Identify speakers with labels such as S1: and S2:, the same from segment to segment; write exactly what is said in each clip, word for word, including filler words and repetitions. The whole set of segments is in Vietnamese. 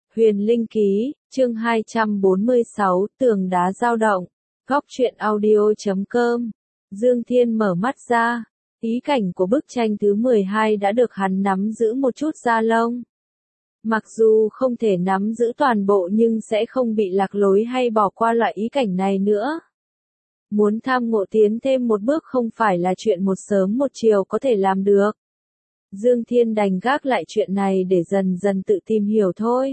S1: Huyền Linh Ký, chương hai trăm bốn mươi sáu, tường đá dao động. Góc truyện audio chấm com. Dương Thiên mở mắt ra, ý cảnh của bức tranh thứ mười hai đã được hắn nắm giữ một chút da lông. Mặc dù không thể nắm giữ toàn bộ nhưng sẽ không bị lạc lối hay bỏ qua loại ý cảnh này nữa. Muốn tham ngộ tiến thêm một bước không phải là chuyện một sớm một chiều có thể làm được. Dương Thiên đành gác lại chuyện này để dần dần tự tìm hiểu thôi.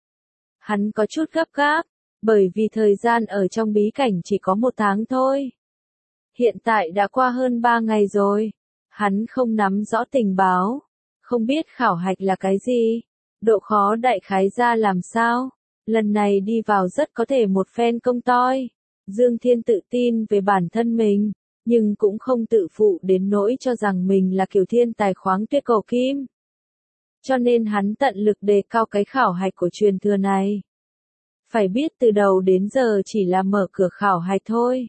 S1: Hắn có chút gấp gáp, bởi vì thời gian ở trong bí cảnh chỉ có một tháng thôi. Hiện tại đã qua hơn ba ngày rồi. Hắn không nắm rõ tình báo, không biết khảo hạch là cái gì, độ khó đại khái ra làm sao. Lần này đi vào rất có thể một phen công toi. Dương Thiên tự tin về bản thân mình, nhưng cũng không tự phụ đến nỗi cho rằng mình là kiểu thiên tài khoáng tuyết cầu kim. Cho nên hắn tận lực đề cao cái khảo hạch của truyền thừa này. Phải biết từ đầu đến giờ chỉ là mở cửa khảo hạch thôi.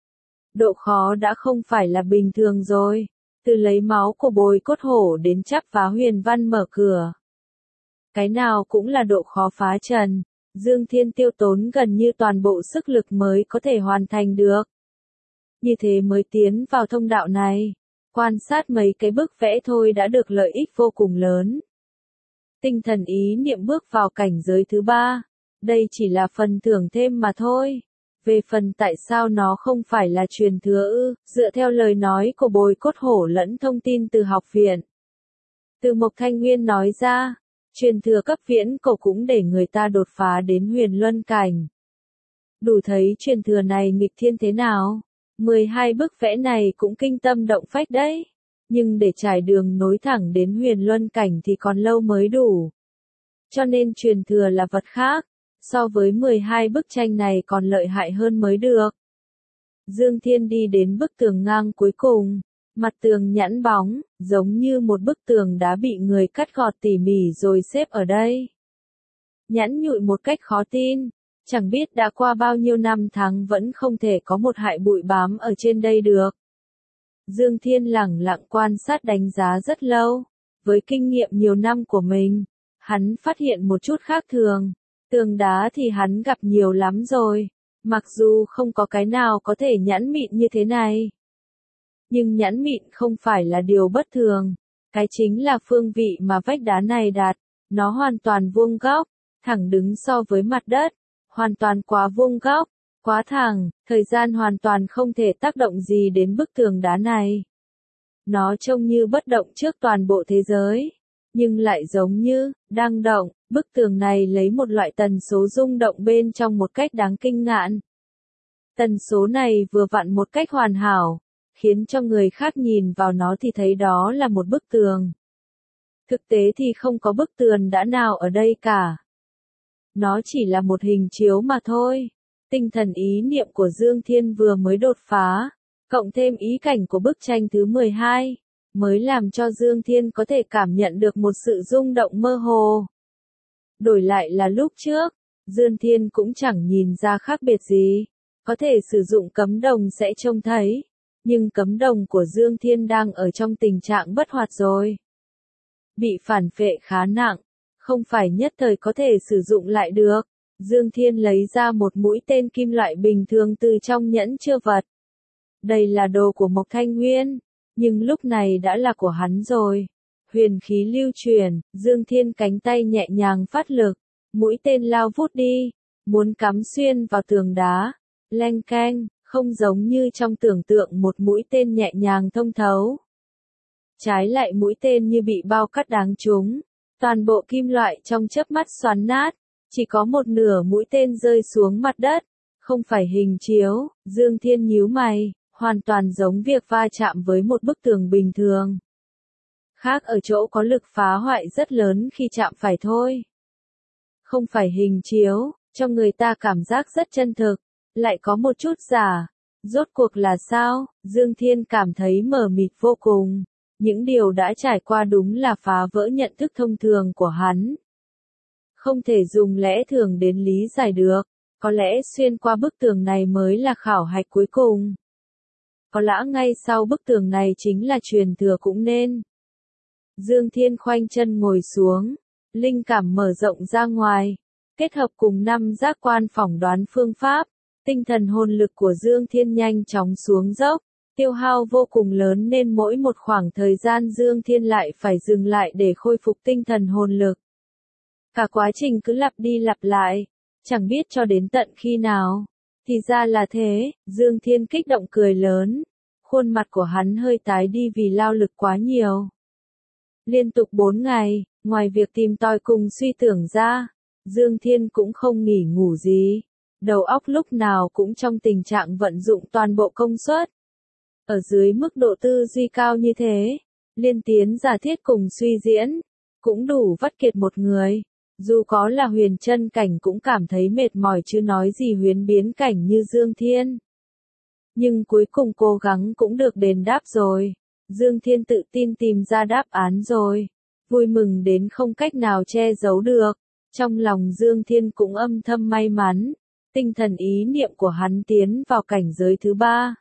S1: Độ khó đã không phải là bình thường rồi, từ lấy máu của bồi cốt hổ đến chắp phá huyền văn mở cửa. Cái nào cũng là độ khó phá trần, Dương Thiên tiêu tốn gần như toàn bộ sức lực mới có thể hoàn thành được. Như thế mới tiến vào thông đạo này, quan sát mấy cái bức vẽ thôi đã được lợi ích vô cùng lớn. Tinh thần ý niệm bước vào cảnh giới thứ ba, đây chỉ là phần thưởng thêm mà thôi. Về phần tại sao nó không phải là truyền thừa ư, dựa theo lời nói của bồi cốt hổ lẫn thông tin từ học viện. Từ Mộc Thanh Nguyên nói ra, truyền thừa cấp viễn cổ cũng để người ta đột phá đến huyền luân cảnh. Đủ thấy truyền thừa này nghịch thiên thế nào. mười hai bức vẽ này cũng kinh tâm động phách đấy. Nhưng để trải đường nối thẳng đến huyền luân cảnh thì còn lâu mới đủ. Cho nên truyền thừa là vật khác, so với mười hai bức tranh này còn lợi hại hơn mới được. Dương Thiên đi đến bức tường ngang cuối cùng, mặt tường nhẵn bóng, giống như một bức tường đã bị người cắt gọt tỉ mỉ rồi xếp ở đây. Nhẵn nhụi một cách khó tin, chẳng biết đã qua bao nhiêu năm tháng vẫn không thể có một hại bụi bám ở trên đây được. Dương Thiên lẳng lặng quan sát đánh giá rất lâu, với kinh nghiệm nhiều năm của mình, hắn phát hiện một chút khác thường. Tường đá thì hắn gặp nhiều lắm rồi, mặc dù không có cái nào có thể nhẵn mịn như thế này. Nhưng nhẵn mịn không phải là điều bất thường, cái chính là phương vị mà vách đá này đạt, nó hoàn toàn vuông góc, thẳng đứng so với mặt đất, hoàn toàn quá vuông góc, quá thẳng, thời gian hoàn toàn không thể tác động gì đến bức tường đá này. Nó trông như bất động trước toàn bộ thế giới, nhưng lại giống như, đang động. Bức tường này lấy một loại tần số rung động bên trong một cách đáng kinh ngạn. Tần số này vừa vặn một cách hoàn hảo, khiến cho người khác nhìn vào nó thì thấy đó là một bức tường. Thực tế thì không có bức tường đã nào ở đây cả. Nó chỉ là một hình chiếu mà thôi. Tinh thần ý niệm của Dương Thiên vừa mới đột phá, cộng thêm ý cảnh của bức tranh thứ mười hai, mới làm cho Dương Thiên có thể cảm nhận được một sự rung động mơ hồ. Đổi lại là lúc trước, Dương Thiên cũng chẳng nhìn ra khác biệt gì, có thể sử dụng cấm đồng sẽ trông thấy, nhưng cấm đồng của Dương Thiên đang ở trong tình trạng bất hoạt rồi. Bị phản phệ khá nặng, không phải nhất thời có thể sử dụng lại được. Dương Thiên lấy ra một mũi tên kim loại bình thường từ trong nhẫn chứa vật. Đây là đồ của Mộc Thanh Nguyên, nhưng lúc này đã là của hắn rồi. Huyền khí lưu truyền, Dương Thiên cánh tay nhẹ nhàng phát lực, mũi tên lao vút đi, muốn cắm xuyên vào tường đá, leng keng, không giống như trong tưởng tượng một mũi tên nhẹ nhàng thông thấu. Trái lại mũi tên như bị bao cắt đáng trúng, toàn bộ kim loại trong chớp mắt xoắn nát, chỉ có một nửa mũi tên rơi xuống mặt đất, không phải hình chiếu. Dương Thiên nhíu mày, hoàn toàn giống việc va chạm với một bức tường bình thường. Khác ở chỗ có lực phá hoại rất lớn khi chạm phải thôi. Không phải hình chiếu, cho người ta cảm giác rất chân thực, lại có một chút giả. Rốt cuộc là sao? Dương Thiên cảm thấy mờ mịt vô cùng. Những điều đã trải qua đúng là phá vỡ nhận thức thông thường của hắn. Không thể dùng lẽ thường đến lý giải được. Có lẽ xuyên qua bức tường này mới là khảo hạch cuối cùng. Có lẽ ngay sau bức tường này chính là truyền thừa cũng nên. Dương Thiên khoanh chân ngồi xuống, linh cảm mở rộng ra ngoài, Kết hợp cùng năm giác quan phỏng đoán phương pháp, tinh thần hồn lực của Dương Thiên nhanh chóng xuống dốc, tiêu hao vô cùng lớn nên mỗi một khoảng thời gian Dương Thiên lại phải dừng lại để khôi phục tinh thần hồn lực. Cả quá trình cứ lặp đi lặp lại, chẳng biết cho đến tận khi nào. Thì ra là thế, Dương Thiên kích động cười lớn, khuôn mặt của hắn hơi tái đi vì lao lực quá nhiều. Liên tục bốn ngày, ngoài việc tìm tòi cùng suy tưởng ra, Dương Thiên cũng không nghỉ ngủ gì. Đầu óc lúc nào cũng trong tình trạng vận dụng toàn bộ công suất. Ở dưới mức độ tư duy cao như thế, liên tiến giả thiết cùng suy diễn, cũng đủ vắt kiệt một người. Dù có là huyền chân cảnh cũng cảm thấy mệt mỏi chứ nói gì huyền biến cảnh như Dương Thiên. Nhưng cuối cùng cố gắng cũng được đền đáp rồi. Dương Thiên tự tin tìm ra đáp án rồi. Vui mừng đến không cách nào che giấu được. Trong lòng Dương Thiên cũng âm thầm may mắn. Tinh thần ý niệm của hắn tiến vào cảnh giới thứ ba.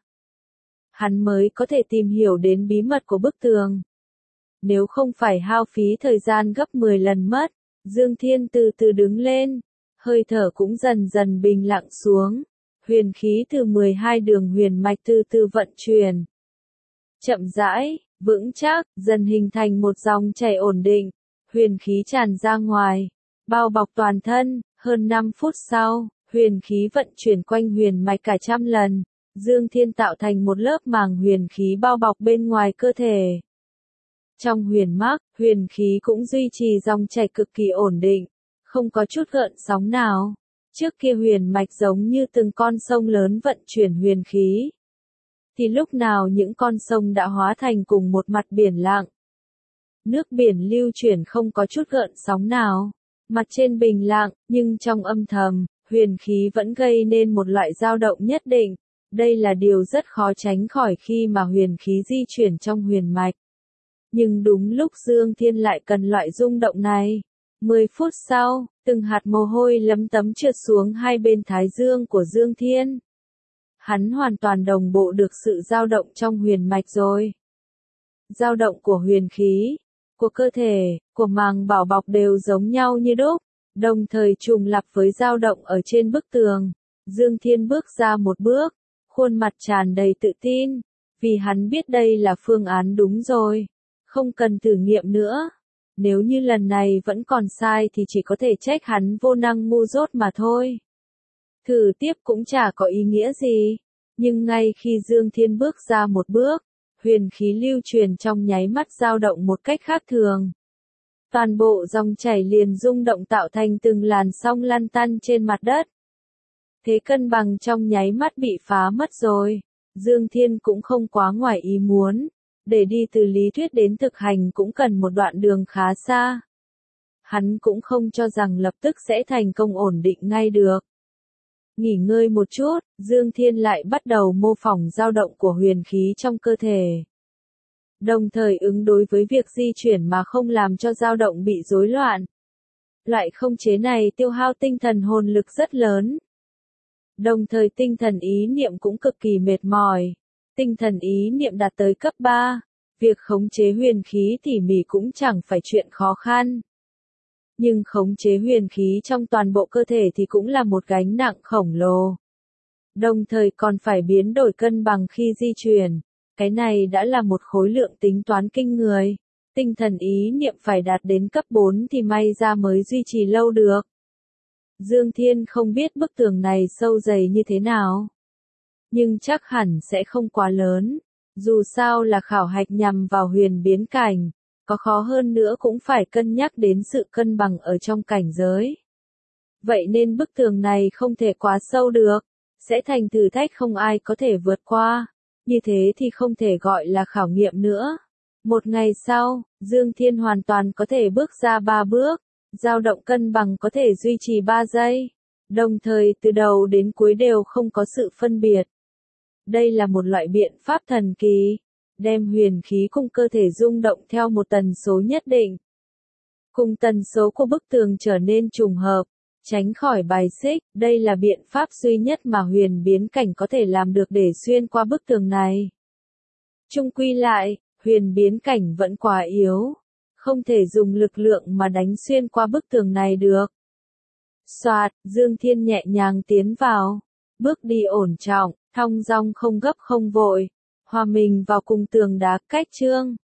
S1: Hắn mới có thể tìm hiểu đến bí mật của bức tường. Nếu không phải hao phí thời gian gấp mười lần mất, Dương Thiên từ từ đứng lên, hơi thở cũng dần dần bình lặng xuống. Huyền khí từ mười hai đường huyền mạch từ từ vận chuyển. Chậm rãi, vững chắc, dần hình thành một dòng chảy ổn định. Huyền khí tràn ra ngoài, bao bọc toàn thân. Hơn năm phút sau, huyền khí vận chuyển quanh huyền mạch cả trăm lần. Dương Thiên tạo thành một lớp màng huyền khí bao bọc bên ngoài cơ thể. Trong huyền mắc, huyền khí cũng duy trì dòng chảy cực kỳ ổn định, không có chút gợn sóng nào. Trước kia huyền mạch giống như từng con sông lớn vận chuyển huyền khí. Thì lúc nào những con sông đã hóa thành cùng một mặt biển lặng. Nước biển lưu chuyển không có chút gợn sóng nào. Mặt trên bình lặng, nhưng trong âm thầm, huyền khí vẫn gây nên một loại dao động nhất định. Đây là điều rất khó tránh khỏi khi mà huyền khí di chuyển trong huyền mạch. Nhưng đúng lúc Dương Thiên lại cần loại rung động này. Mười phút sau, từng hạt mồ hôi lấm tấm trượt xuống hai bên thái dương của Dương Thiên. Hắn hoàn toàn đồng bộ được sự dao động trong huyền mạch rồi. Dao động của huyền khí, của cơ thể, của màng bảo bọc đều giống nhau như đúc, đồng thời trùng lặp với dao động ở trên bức tường. Dương Thiên bước ra một bước, khuôn mặt tràn đầy tự tin, vì hắn biết đây là phương án đúng rồi, không cần thử nghiệm nữa. Nếu như lần này vẫn còn sai thì chỉ có thể trách hắn vô năng ngu dốt mà thôi. Thử tiếp cũng chả có ý nghĩa gì. Nhưng ngay khi Dương Thiên bước ra một bước, huyền khí lưu truyền trong nháy mắt dao động một cách khác thường. Toàn bộ dòng chảy liền rung động tạo thành từng làn sóng lăn tăn trên mặt đất. Thế cân bằng trong nháy mắt bị phá mất rồi. Dương Thiên cũng không quá ngoài ý muốn. Để đi từ lý thuyết đến thực hành cũng cần một đoạn đường khá xa. Hắn cũng không cho rằng lập tức sẽ thành công ổn định ngay được. Nghỉ ngơi một chút, Dương Thiên lại bắt đầu mô phỏng dao động của huyền khí trong cơ thể. Đồng thời ứng đối với việc di chuyển mà không làm cho dao động bị rối loạn. Loại không chế này tiêu hao tinh thần hồn lực rất lớn. Đồng thời tinh thần ý niệm cũng cực kỳ mệt mỏi. Tinh thần ý niệm đạt tới cấp ba, việc khống chế huyền khí tỉ mỉ cũng chẳng phải chuyện khó khăn. Nhưng khống chế huyền khí trong toàn bộ cơ thể thì cũng là một gánh nặng khổng lồ. Đồng thời còn phải biến đổi cân bằng khi di chuyển. Cái này đã là một khối lượng tính toán kinh người. Tinh thần ý niệm phải đạt đến cấp bốn thì may ra mới duy trì lâu được. Dương Thiên không biết bức tường này sâu dày như thế nào. Nhưng chắc hẳn sẽ không quá lớn. Dù sao là khảo hạch nhằm vào huyền biến cảnh. Có khó hơn nữa cũng phải cân nhắc đến sự cân bằng ở trong cảnh giới. Vậy nên bức tường này không thể quá sâu được. Sẽ thành thử thách không ai có thể vượt qua. Như thế thì không thể gọi là khảo nghiệm nữa. Một ngày sau, Dương Thiên hoàn toàn có thể bước ra ba bước. Dao động cân bằng có thể duy trì ba giây. Đồng thời từ đầu đến cuối đều không có sự phân biệt. Đây là một loại biện pháp thần kỳ. Đem huyền khí cùng cơ thể rung động theo một tần số nhất định. Cùng tần số của bức tường trở nên trùng hợp. Tránh khỏi bài xích, đây là biện pháp duy nhất mà huyền biến cảnh có thể làm được để xuyên qua bức tường này. Chung quy lại, huyền biến cảnh vẫn quá yếu. Không thể dùng lực lượng mà đánh xuyên qua bức tường này được. Soạt, Dương Thiên nhẹ nhàng tiến vào. Bước đi ổn trọng, thong dong không gấp không vội. Hòa mình vào cùng tường đá cách trương.